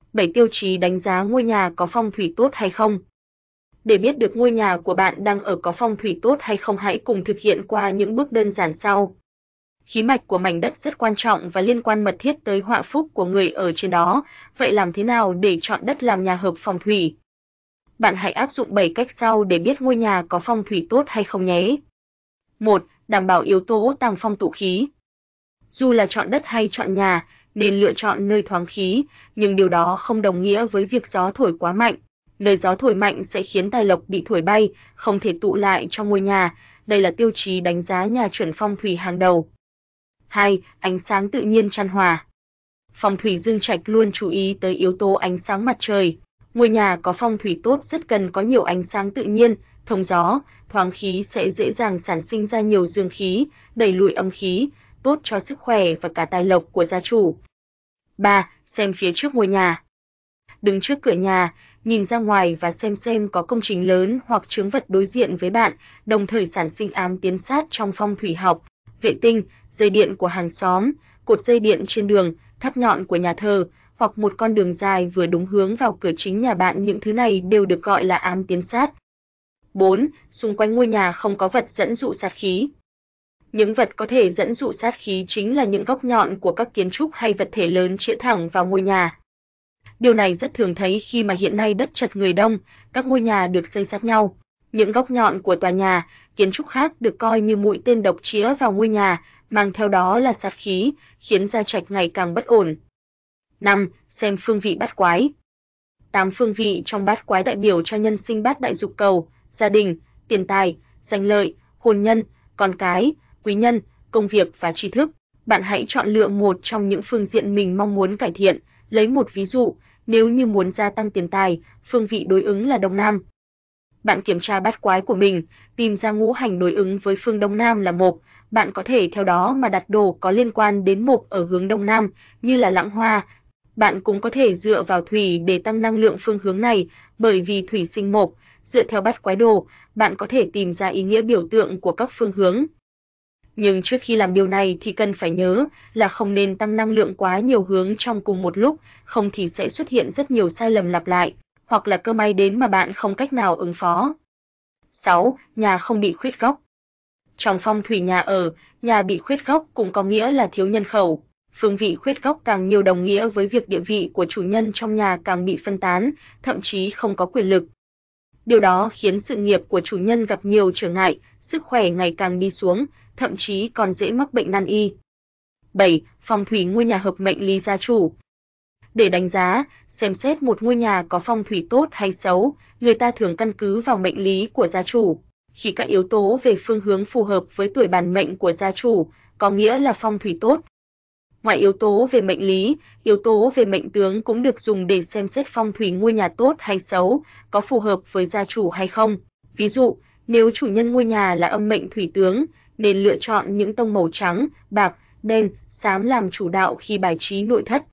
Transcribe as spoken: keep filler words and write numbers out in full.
bảy tiêu chí đánh giá ngôi nhà có phong thủy tốt hay không. Để biết được ngôi nhà của bạn đang ở có phong thủy tốt hay không, hãy cùng thực hiện qua những bước đơn giản sau. Khí mạch của mảnh đất rất quan trọng và liên quan mật thiết tới họa phúc của người ở trên đó. Vậy làm thế nào để chọn đất làm nhà hợp phong thủy? Bạn hãy áp dụng bảy cách sau để biết ngôi nhà có phong thủy tốt hay không nhé. một. Đảm bảo yếu tố tàng phong tụ khí. Dù là chọn đất hay chọn nhà, nên lựa chọn nơi thoáng khí, nhưng điều đó không đồng nghĩa với việc gió thổi quá mạnh. Nơi gió thổi mạnh sẽ khiến tài lộc bị thổi bay, không thể tụ lại trong ngôi nhà. Đây là tiêu chí đánh giá nhà chuẩn phong thủy hàng đầu. hai. Ánh sáng tự nhiên chan hòa. Phong thủy dương trạch luôn chú ý tới yếu tố ánh sáng mặt trời. Ngôi nhà có phong thủy tốt rất cần có nhiều ánh sáng tự nhiên, thông gió, thoáng khí sẽ dễ dàng sản sinh ra nhiều dương khí, đẩy lùi âm khí, tốt cho sức khỏe và cả tài lộc của gia chủ. ba. Xem phía trước ngôi nhà. Đứng trước cửa nhà, nhìn ra ngoài và xem xem có công trình lớn hoặc chướng vật đối diện với bạn, đồng thời sản sinh ám tiến sát trong phong thủy học. Vệ tinh, dây điện của hàng xóm, cột dây điện trên đường, tháp nhọn của nhà thờ, hoặc một con đường dài vừa đúng hướng vào cửa chính nhà bạn, những thứ này đều được gọi là ám tiến sát. bốn. Xung quanh ngôi nhà không có vật dẫn dụ sát khí. Những vật có thể dẫn dụ sát khí chính là những góc nhọn của các kiến trúc hay vật thể lớn chĩa thẳng vào ngôi nhà. Điều này rất thường thấy khi mà hiện nay đất chật người đông, các ngôi nhà được xây sát nhau. Những góc nhọn của tòa nhà, kiến trúc khác được coi như mũi tên độc chĩa vào ngôi nhà, mang theo đó là sát khí, khiến gia trạch ngày càng bất ổn. năm. Xem phương vị bát quái. Tám phương vị trong bát quái đại biểu cho nhân sinh bát đại dục cầu, gia đình, tiền tài, danh lợi, hôn nhân, con cái, quý nhân, công việc và tri thức. Bạn hãy chọn lựa một trong những phương diện mình mong muốn cải thiện. Lấy một ví dụ, nếu như muốn gia tăng tiền tài, phương vị đối ứng là Đông Nam. Bạn kiểm tra bát quái của mình, tìm ra ngũ hành đối ứng với phương Đông Nam là mộc. Bạn có thể theo đó mà đặt đồ có liên quan đến mộc ở hướng Đông Nam, như là lãng hoa. Bạn cũng có thể dựa vào thủy để tăng năng lượng phương hướng này, bởi vì thủy sinh mộc. Dựa theo bát quái đồ, bạn có thể tìm ra ý nghĩa biểu tượng của các phương hướng. Nhưng trước khi làm điều này thì cần phải nhớ là không nên tăng năng lượng quá nhiều hướng trong cùng một lúc, không thì sẽ xuất hiện rất nhiều sai lầm lặp lại, hoặc là cơ may đến mà bạn không cách nào ứng phó. sáu. Nhà không bị khuyết góc. Trong phong thủy nhà ở, nhà bị khuyết góc cũng có nghĩa là thiếu nhân khẩu. Phương vị khuyết góc càng nhiều đồng nghĩa với việc địa vị của chủ nhân trong nhà càng bị phân tán, thậm chí không có quyền lực. Điều đó khiến sự nghiệp của chủ nhân gặp nhiều trở ngại, sức khỏe ngày càng đi xuống, thậm chí còn dễ mắc bệnh nan y. bảy. Phong thủy ngôi nhà hợp mệnh lý gia chủ. Để đánh giá, xem xét một ngôi nhà có phong thủy tốt hay xấu, người ta thường căn cứ vào mệnh lý của gia chủ. Khi các yếu tố về phương hướng phù hợp với tuổi bản mệnh của gia chủ, có nghĩa là phong thủy tốt. Ngoài yếu tố về mệnh lý, yếu tố về mệnh tướng cũng được dùng để xem xét phong thủy ngôi nhà tốt hay xấu, có phù hợp với gia chủ hay không. Ví dụ, nếu chủ nhân ngôi nhà là âm mệnh thủy tướng, nên lựa chọn những tông màu trắng, bạc, đen, xám làm chủ đạo khi bài trí nội thất.